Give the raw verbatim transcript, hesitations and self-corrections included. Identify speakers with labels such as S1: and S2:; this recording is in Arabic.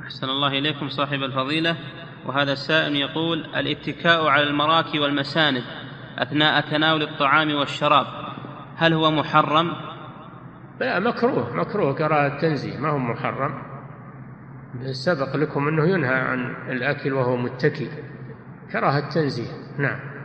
S1: أحسن الله إليكم صاحب الفضيلة. وهذا السائل يقول: الاتكاء على المراكي والمساند أثناء تناول الطعام والشراب هل هو محرم؟
S2: لا، مكروه، مكروه كراهة تنزيه، ما هو محرم. سبق لكم أنه ينهى عن الأكل وهو متكئ، كراهة تنزيه. نعم.